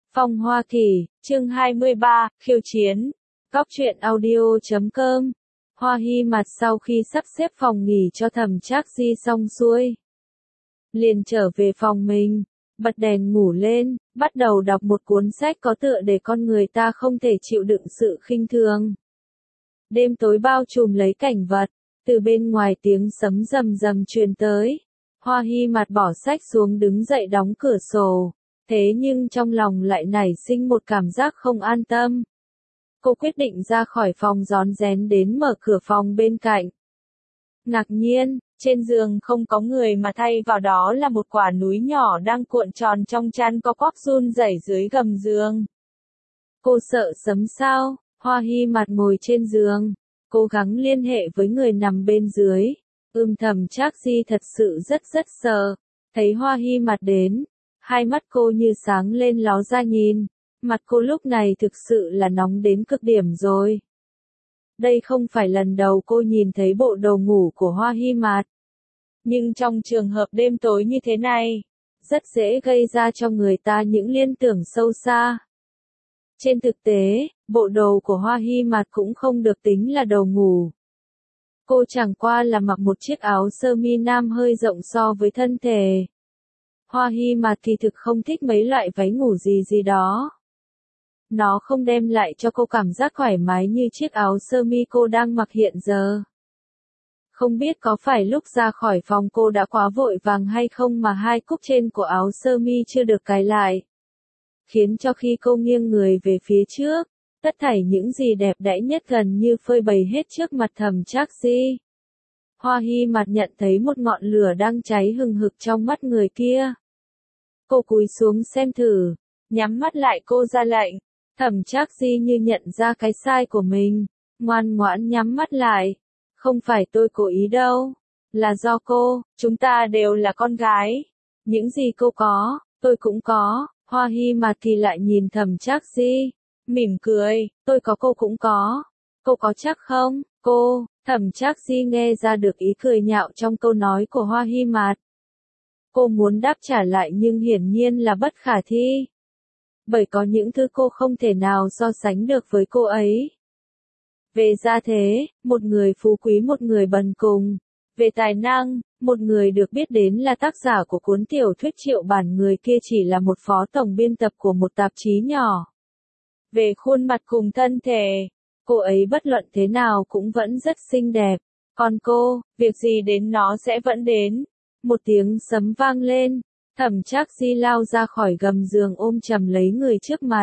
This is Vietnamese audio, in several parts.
Phong Hoa Kỳ, chương 23, khiêu chiến. Góc truyện audio.com. Hoa Hy Mạt sau khi sắp xếp phòng nghỉ cho Thẩm Trác Di xong xuôi, liền trở về phòng mình, bật đèn ngủ lên, bắt đầu đọc một cuốn sách có tựa đề Con người ta không thể chịu đựng sự khinh thường. Đêm tối bao trùm lấy cảnh vật, từ bên ngoài tiếng sấm rầm rầm truyền tới. Hoa Hy Mạt bỏ sách xuống đứng dậy đóng cửa sổ, thế nhưng trong lòng lại nảy sinh một cảm giác không an tâm. Cô quyết định ra khỏi phòng rón rén đến mở cửa phòng bên cạnh. Ngạc nhiên, trên giường không có người mà thay vào đó là một quả núi nhỏ đang cuộn tròn trong chăn co quắp run rẩy dưới gầm giường. Cô sợ sấm sao? Hoa Hy Mạt ngồi trên giường, cố gắng liên hệ với người nằm bên dưới. Thẩm Trác Di thật sự rất sợ. Thấy Hoa Hy Mạt đến, hai mắt cô như sáng lên ló ra nhìn. Mặt cô lúc này thực sự là nóng đến cực điểm rồi. Đây không phải lần đầu cô nhìn thấy bộ đồ ngủ của Hoa Hy Mạt. Nhưng trong trường hợp đêm tối như thế này, rất dễ gây ra cho người ta những liên tưởng sâu xa. Trên thực tế, bộ đồ của Hoa Hy Mạt cũng không được tính là đồ ngủ. Cô chẳng qua là mặc một chiếc áo sơ mi nam hơi rộng so với thân thể. Hoa Hy Mạt thì thực không thích mấy loại váy ngủ gì đó. Nó không đem lại cho cô cảm giác thoải mái như chiếc áo sơ mi cô đang mặc hiện giờ. Không biết có phải lúc ra khỏi phòng cô đã quá vội vàng hay không mà hai cúc trên của áo sơ mi chưa được cài lại. Khiến cho khi cô nghiêng người về phía trước, tất thảy những gì đẹp đẽ nhất gần như phơi bày hết trước mặt Thẩm Trác Di. Hoa Hy Mạt nhận thấy một ngọn lửa đang cháy hừng hực trong mắt người kia. Cô cúi xuống xem thử, nhắm mắt lại cô ra lệnh. Thẩm Trác Di như nhận ra cái sai của mình, ngoan ngoãn nhắm mắt lại. Không phải tôi cố ý đâu, là do cô, chúng ta đều là con gái. Những gì cô có, tôi cũng có. Hoa Hy Mạt thì lại nhìn Thẩm Trác Di, mỉm cười, tôi có cô cũng có. Cô có chắc không, cô? Thẩm Trác Di nghe ra được ý cười nhạo trong câu nói của Hoa Hy Mạt. Cô muốn đáp trả lại nhưng hiển nhiên là bất khả thi. Bởi có những thứ cô không thể nào so sánh được với cô ấy. Về gia thế, một người phú quý một người bần cùng. Về tài năng, một người được biết đến là tác giả của cuốn tiểu thuyết Triệu Bản, người kia chỉ là một phó tổng biên tập của một tạp chí nhỏ. Về khuôn mặt cùng thân thể, cô ấy bất luận thế nào cũng vẫn rất xinh đẹp. Còn cô, việc gì đến nó sẽ vẫn đến. Một tiếng sấm vang lên, Thẩm Trác Di lao ra khỏi gầm giường ôm chầm lấy người trước mặt.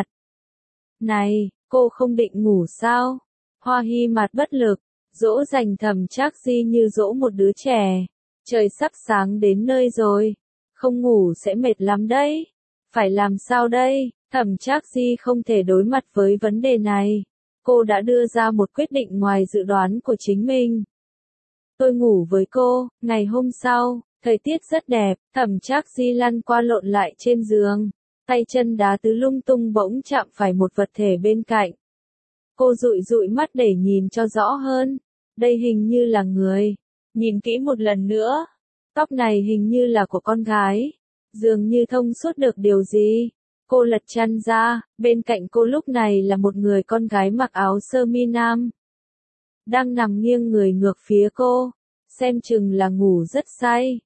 Này, cô không định ngủ sao? Hoa Hy Mạt bất lực, dỗ dành Thẩm Trác Di như dỗ một đứa trẻ. Trời sắp sáng đến nơi rồi, không ngủ sẽ mệt lắm đấy. Phải làm sao đây? Thẩm Trác Di không thể đối mặt với vấn đề này. Cô đã đưa ra một quyết định ngoài dự đoán của chính mình. Tôi ngủ với cô. Ngày hôm sau, thời tiết rất đẹp, Thẩm Trác Di lăn qua lộn lại trên giường, tay chân đá tứ lung tung bỗng chạm phải một vật thể bên cạnh. Cô dụi mắt để nhìn cho rõ hơn, đây hình như là người. Nhìn kỹ một lần nữa, tóc này hình như là của con gái, dường như thông suốt được điều gì. Cô lật chăn ra, bên cạnh cô lúc này là một người con gái mặc áo sơ mi nam. Đang nằm nghiêng người ngược phía cô, xem chừng là ngủ rất say.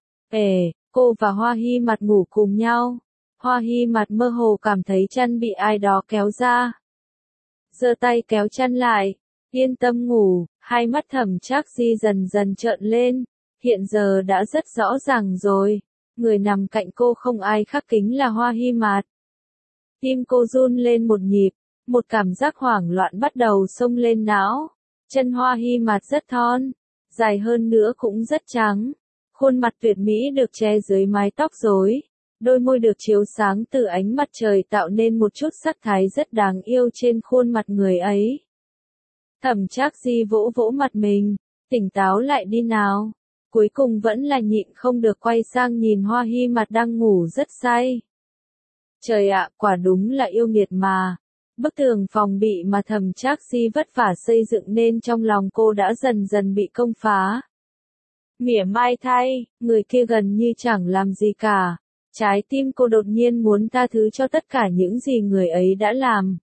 Cô và Hoa Hy Mạt ngủ cùng nhau. Hoa Hy Mạt mơ hồ cảm thấy chăn bị ai đó kéo ra. Giơ tay kéo chăn lại, yên tâm ngủ. Hai mắt Thẩm Trác Di dần dần trợn lên, hiện giờ đã rất rõ ràng rồi. Người nằm cạnh cô không ai khác chính là Hoa Hy Mạt. Tim cô run lên một nhịp, một cảm giác hoảng loạn bắt đầu xông lên não. Chân Hoa Hy Mạt rất thon, dài hơn nữa cũng rất trắng. Khuôn mặt tuyệt mỹ được che dưới mái tóc rối. Đôi môi được chiếu sáng từ ánh mặt trời tạo nên một chút sắc thái rất đáng yêu trên khuôn mặt người ấy. Thẩm Trác Di vỗ vỗ mặt mình, tỉnh táo lại đi nào. Cuối cùng vẫn là nhịn không được quay sang nhìn Hoa Hy Mạt đang ngủ rất say. Trời ạ, quả đúng là yêu nghiệt mà. Bức tường phòng bị mà Thẩm Trác Di vất vả xây dựng nên trong lòng cô đã dần dần bị công phá. Mỉa mai thay, người kia gần như chẳng làm gì cả. Trái tim cô đột nhiên muốn tha thứ cho tất cả những gì người ấy đã làm.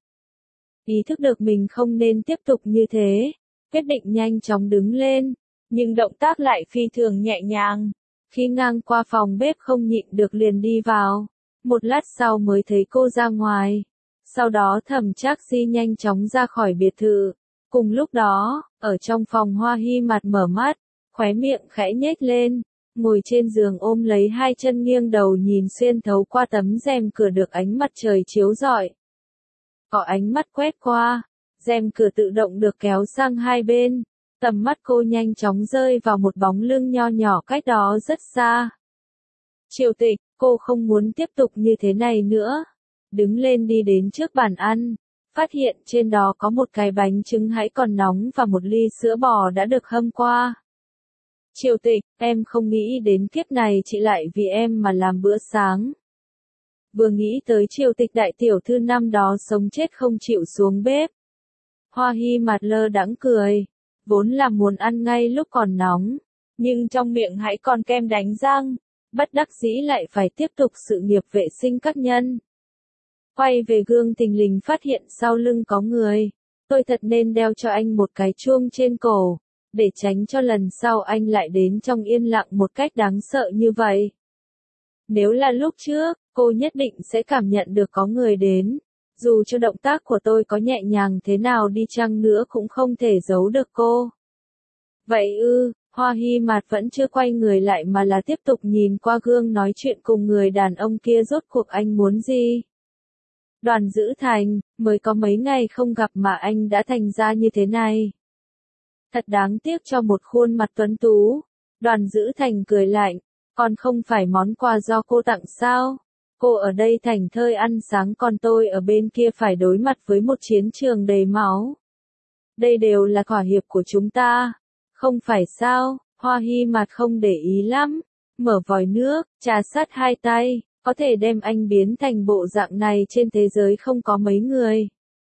Ý thức được mình không nên tiếp tục như thế, quyết định nhanh chóng đứng lên, nhưng động tác lại phi thường nhẹ nhàng. Khi ngang qua phòng bếp không nhịn được liền đi vào, một lát sau mới thấy cô ra ngoài. Sau đó Thẩm Trác Di nhanh chóng ra khỏi biệt thự. Cùng lúc đó, ở trong phòng Hoa Hy Mạt mở mắt, khóe miệng khẽ nhếch lên, ngồi trên giường ôm lấy hai chân nghiêng đầu nhìn xuyên thấu qua tấm rèm cửa được ánh mặt trời chiếu rọi. Có ánh mắt quét qua, rèm cửa tự động được kéo sang hai bên, tầm mắt cô nhanh chóng rơi vào một bóng lưng nho nhỏ cách đó rất xa. Triệu Tịch, cô không muốn tiếp tục như thế này nữa. Đứng lên đi đến trước bàn ăn, phát hiện trên đó có một cái bánh trứng hãy còn nóng và một ly sữa bò đã được hâm qua. Triệu Tịch, em không nghĩ đến kiếp này chị lại vì em mà làm bữa sáng. Vừa nghĩ tới Triệu Tịch đại tiểu thư năm đó sống chết không chịu xuống bếp. Hoa Hy Mạt lơ đãng cười, vốn là muốn ăn ngay lúc còn nóng, nhưng trong miệng hãy còn kem đánh răng, bất đắc dĩ lại phải tiếp tục sự nghiệp vệ sinh các nhân. Quay về gương thình lình phát hiện sau lưng có người, tôi thật nên đeo cho anh một cái chuông trên cổ, để tránh cho lần sau anh lại đến trong yên lặng một cách đáng sợ như vậy. Nếu là lúc trước, cô nhất định sẽ cảm nhận được có người đến, dù cho động tác của tôi có nhẹ nhàng thế nào đi chăng nữa cũng không thể giấu được cô. Vậy ư, Hoa Hy Mạt vẫn chưa quay người lại mà là tiếp tục nhìn qua gương nói chuyện cùng người đàn ông kia rốt cuộc anh muốn gì. Đoàn Dữ Thành, mới có mấy ngày không gặp mà anh đã thành ra như thế này. Thật đáng tiếc cho một khuôn mặt tuấn tú. Đoàn Dữ Thành cười lạnh, còn không phải món quà do cô tặng sao? Cô ở đây thảnh thơi ăn sáng còn tôi ở bên kia phải đối mặt với một chiến trường đầy máu. Đây đều là thỏa hiệp của chúng ta, không phải sao? Hoa Hy Mạt không để ý lắm, mở vòi nước, trà sát hai tay, có thể đem anh biến thành bộ dạng này trên thế giới không có mấy người.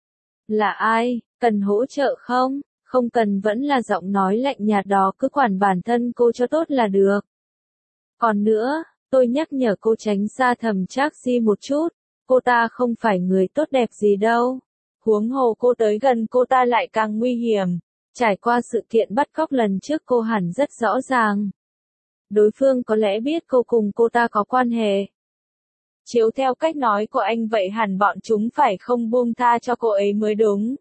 Là ai, cần hỗ trợ không? Không cần vẫn là giọng nói lạnh nhạt đó, cứ quản bản thân cô cho tốt là được. Còn nữa, tôi nhắc nhở cô tránh xa Thẩm Trác Di một chút, cô ta không phải người tốt đẹp gì đâu. Huống hồ cô tới gần cô ta lại càng nguy hiểm. Trải qua sự kiện bắt cóc lần trước cô hẳn rất rõ ràng. Đối phương có lẽ biết cô cùng cô ta có quan hệ. Chiếu theo cách nói của anh vậy hẳn bọn chúng phải không buông tha cho cô ấy mới đúng.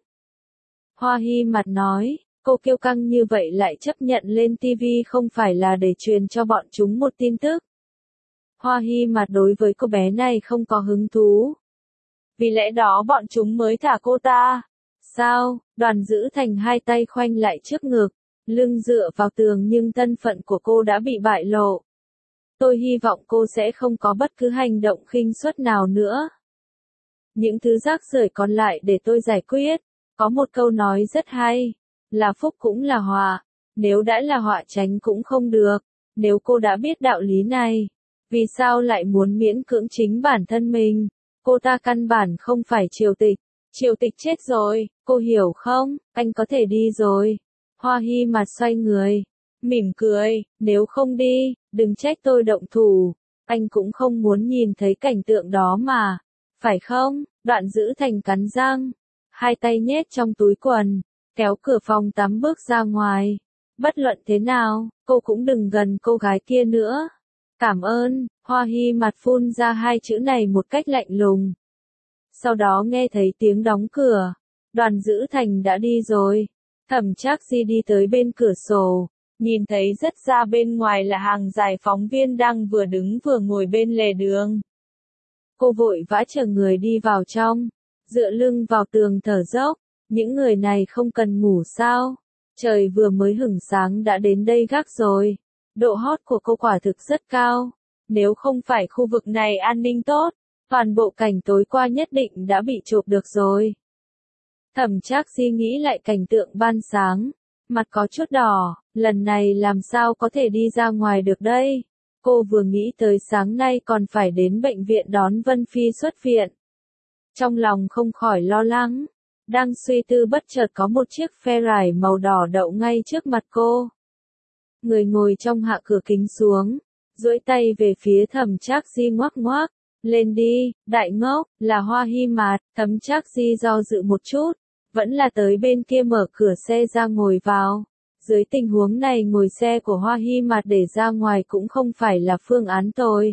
Hoa Hy Mạt nói, cô kiêu căng như vậy lại chấp nhận lên TV không phải là để truyền cho bọn chúng một tin tức. Hoa Hy Mạt đối với cô bé này không có hứng thú. Vì lẽ đó bọn chúng mới thả cô ta. Sao? Đoàn Dữ Thành hai tay khoanh lại trước ngực, lưng dựa vào tường nhưng thân phận của cô đã bị bại lộ. Tôi hy vọng cô sẽ không có bất cứ hành động khinh suất nào nữa. Những thứ rác rưởi còn lại để tôi giải quyết. Có một câu nói rất hay, là phúc cũng là họa, nếu đã là họa tránh cũng không được. Nếu cô đã biết đạo lý này, vì sao lại muốn miễn cưỡng chính bản thân mình? Cô ta căn bản không phải Triệu Tịch. Triệu Tịch chết rồi, cô hiểu không? Anh có thể đi rồi. Hoa Hy Mạt xoay người, mỉm cười, nếu không đi, đừng trách tôi động thủ. Anh cũng không muốn nhìn thấy cảnh tượng đó mà, phải không? Đoạn Dữ Thành cắn răng, hai tay nhét trong túi quần, kéo cửa phòng tắm bước ra ngoài. Bất luận thế nào, cô cũng đừng gần cô gái kia nữa. Cảm ơn, Hoa Hy Mạt phun ra hai chữ này một cách lạnh lùng. Sau đó nghe thấy tiếng đóng cửa, Đoàn Dữ Thành đã đi rồi. Thẩm Trác Di đi tới bên cửa sổ, nhìn thấy rất ra bên ngoài là hàng dài phóng viên đang vừa đứng vừa ngồi bên lề đường. Cô vội vã chờ người đi vào trong, dựa lưng vào tường thở dốc. Những người này không cần ngủ sao? Trời vừa mới hửng sáng đã đến đây gác rồi. Độ hot của cô quả thực rất cao. Nếu không phải khu vực này an ninh tốt, toàn bộ cảnh tối qua nhất định đã bị chụp được rồi. Thẩm Trác Di nghĩ lại cảnh tượng ban sáng, mặt có chút đỏ, lần này làm sao có thể đi ra ngoài được đây? Cô vừa nghĩ tới sáng nay còn phải đến bệnh viện đón Vân Phi xuất viện. Trong lòng không khỏi lo lắng, đang suy tư bất chợt có một chiếc Ferrari màu đỏ đậu ngay trước mặt cô. Người ngồi trong hạ cửa kính xuống, duỗi tay về phía Thẩm Trác Di ngoắc ngoắc, lên đi, đại ngốc, là Hoa Hi Mạt. Thẩm Trác Di do dự một chút, vẫn là tới bên kia mở cửa xe ra ngồi vào. Dưới tình huống này ngồi xe của Hoa Hi Mạt để ra ngoài cũng không phải là phương án tồi.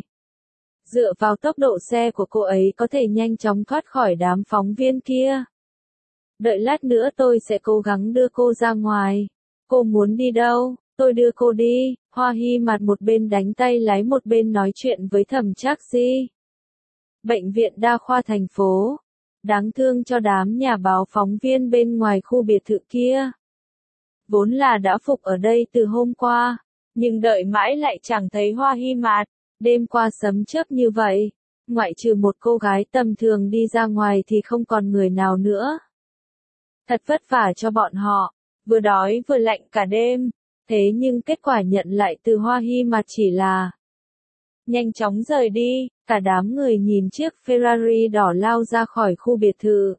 Dựa vào tốc độ xe của cô ấy có thể nhanh chóng thoát khỏi đám phóng viên kia. Đợi lát nữa tôi sẽ cố gắng đưa cô ra ngoài. Cô muốn đi đâu? Tôi đưa cô đi. Hoa Hi Mạt một bên đánh tay lái một bên nói chuyện với Thẩm Trác Di. Bệnh viện đa khoa thành phố. Đáng thương cho đám nhà báo phóng viên bên ngoài khu biệt thự kia. Vốn là đã phục ở đây từ hôm qua, nhưng đợi mãi lại chẳng thấy Hoa Hi Mạt. Đêm qua sấm chớp như vậy, ngoại trừ một cô gái tầm thường đi ra ngoài thì không còn người nào nữa. Thật vất vả cho bọn họ, vừa đói vừa lạnh cả đêm, thế nhưng kết quả nhận lại từ Hoa Hi Mạt chỉ là nhanh chóng rời đi. Cả đám người nhìn chiếc Ferrari đỏ lao ra khỏi khu biệt thự.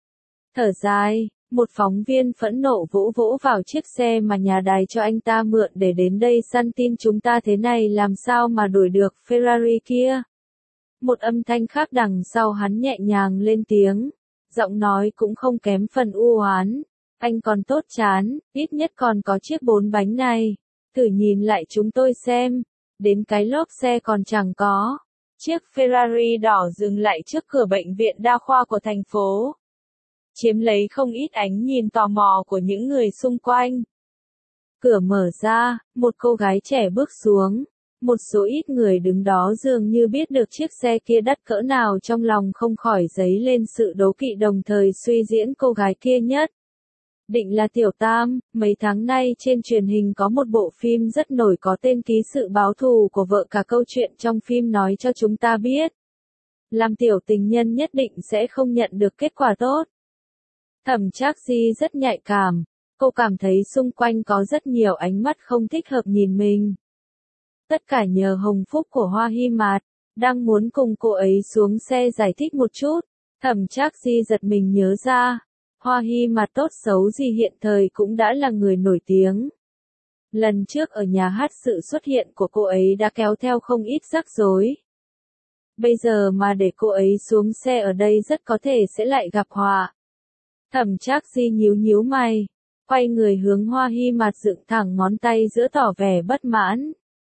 Thở dài, một phóng viên phẫn nộ vỗ vỗ vào chiếc xe mà nhà đài cho anh ta mượn để đến đây săn tin chúng ta thế này làm sao mà đuổi được Ferrari kia. Một âm thanh khác đằng sau hắn nhẹ nhàng lên tiếng, giọng nói cũng không kém phần u oán. Anh còn tốt chán, ít nhất còn có chiếc 4 bánh này. Thử nhìn lại chúng tôi xem, đến cái lốp xe còn chẳng có. Chiếc Ferrari đỏ dừng lại trước cửa bệnh viện đa khoa của thành phố, chiếm lấy không ít ánh nhìn tò mò của những người xung quanh. Cửa mở ra, một cô gái trẻ bước xuống. Một số ít người đứng đó dường như biết được chiếc xe kia đắt cỡ nào, trong lòng không khỏi dấy lên sự đố kỵ, đồng thời suy diễn cô gái kia nhất định là Tiểu Tam. Mấy tháng nay trên truyền hình có một bộ phim rất nổi có tên Ký sự báo thù của vợ cả. Câu chuyện trong phim nói cho chúng ta biết, làm tiểu tình nhân nhất định sẽ không nhận được kết quả tốt. Thẩm Trác Di rất nhạy cảm, cô cảm thấy xung quanh có rất nhiều ánh mắt không thích hợp nhìn mình. Tất cả nhờ hồng phúc của Hoa Hi Mạt, đang muốn cùng cô ấy xuống xe giải thích một chút. Thẩm Trác Di giật mình nhớ ra, Hoa Hi Mạt tốt xấu gì hiện thời cũng đã là người nổi tiếng. Lần trước ở nhà hát sự xuất hiện của cô ấy đã kéo theo không ít rắc rối. Bây giờ mà để cô ấy xuống xe ở đây rất có thể sẽ lại gặp họa. Thẩm Trác Di nhíu nhíu mày, quay người hướng Hoa Hi Mạt dựng thẳng ngón tay giữa tỏ vẻ bất mãn.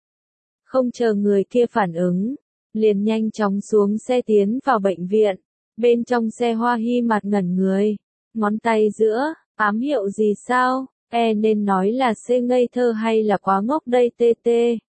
Không chờ người kia phản ứng, liền nhanh chóng xuống xe tiến vào bệnh viện. Bên trong xe Hoa Hi Mạt ngẩn người, ngón tay giữa, ám hiệu gì sao? Nên nói là C ngây thơ hay là quá ngốc đây TT?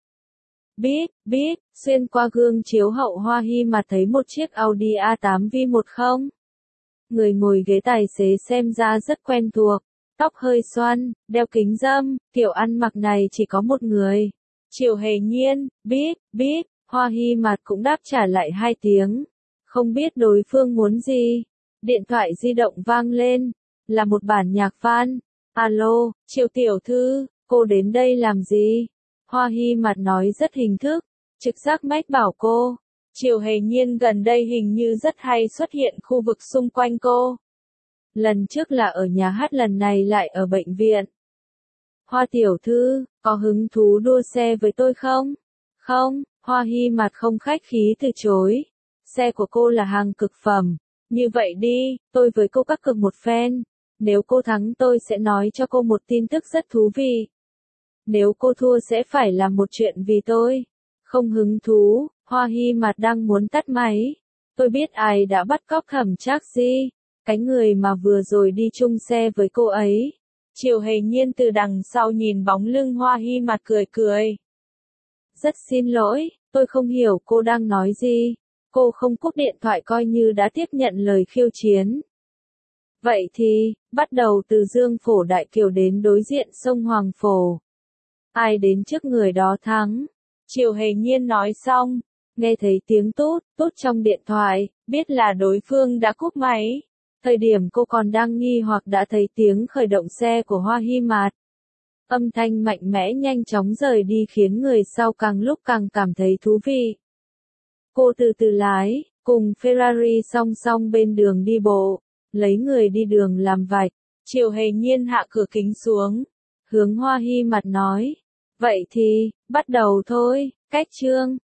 Biết, xuyên qua gương chiếu hậu Hoa Hi Mạt thấy một chiếc Audi A8 V10. Người ngồi ghế tài xế xem ra rất quen thuộc, tóc hơi xoăn, đeo kính râm, kiểu ăn mặc này chỉ có một người. Triệu Hề Nhiên. Biết, Hoa Hi Mạt cũng đáp trả lại 2 tiếng. Không biết đối phương muốn gì. Điện thoại di động vang lên, là một bản nhạc fan. Alo, Triệu tiểu thư, cô đến đây làm gì? Hoa Hi Mạt nói rất hình thức, trực giác mách bảo cô. Triệu Hề Nhiên gần đây hình như rất hay xuất hiện khu vực xung quanh cô. Lần trước là ở nhà hát, lần này lại ở bệnh viện. Hoa tiểu thư, có hứng thú đua xe với tôi không? Không, Hoa Hi Mạt không khách khí từ chối. Xe của cô là hàng cực phẩm. Như vậy đi, tôi với cô các cược một phen. Nếu cô thắng tôi sẽ nói cho cô một tin tức rất thú vị. Nếu cô thua sẽ phải làm một chuyện vì tôi. Không hứng thú, Hoa Hi Mạt đang muốn tắt máy. Tôi biết ai đã bắt cóc Thẩm Trác Di, cái người mà vừa rồi đi chung xe với cô ấy. Triệu Hề Nhiên từ đằng sau nhìn bóng lưng Hoa Hi Mạt cười. Rất xin lỗi, tôi không hiểu cô đang nói gì. Cô không cúp điện thoại coi như đã tiếp nhận lời khiêu chiến. Vậy thì, bắt đầu từ Dương Phổ Đại Kiều đến đối diện sông Hoàng Phổ. Ai đến trước người đó thắng. Triệu Hề Nhiên nói xong, nghe thấy tiếng tút trong điện thoại, biết là đối phương đã cúp máy. Thời điểm cô còn đang nghi hoặc đã thấy tiếng khởi động xe của Hoa Hi Mạt. Âm thanh mạnh mẽ nhanh chóng rời đi khiến người sau càng lúc càng cảm thấy thú vị. Cô từ từ lái, cùng Ferrari song song bên đường đi bộ, lấy người đi đường làm vạch. Triệu Hề Nhiên hạ cửa kính xuống, hướng Hoa Hi Mạt nói, Vậy thì, bắt đầu thôi, cách chương.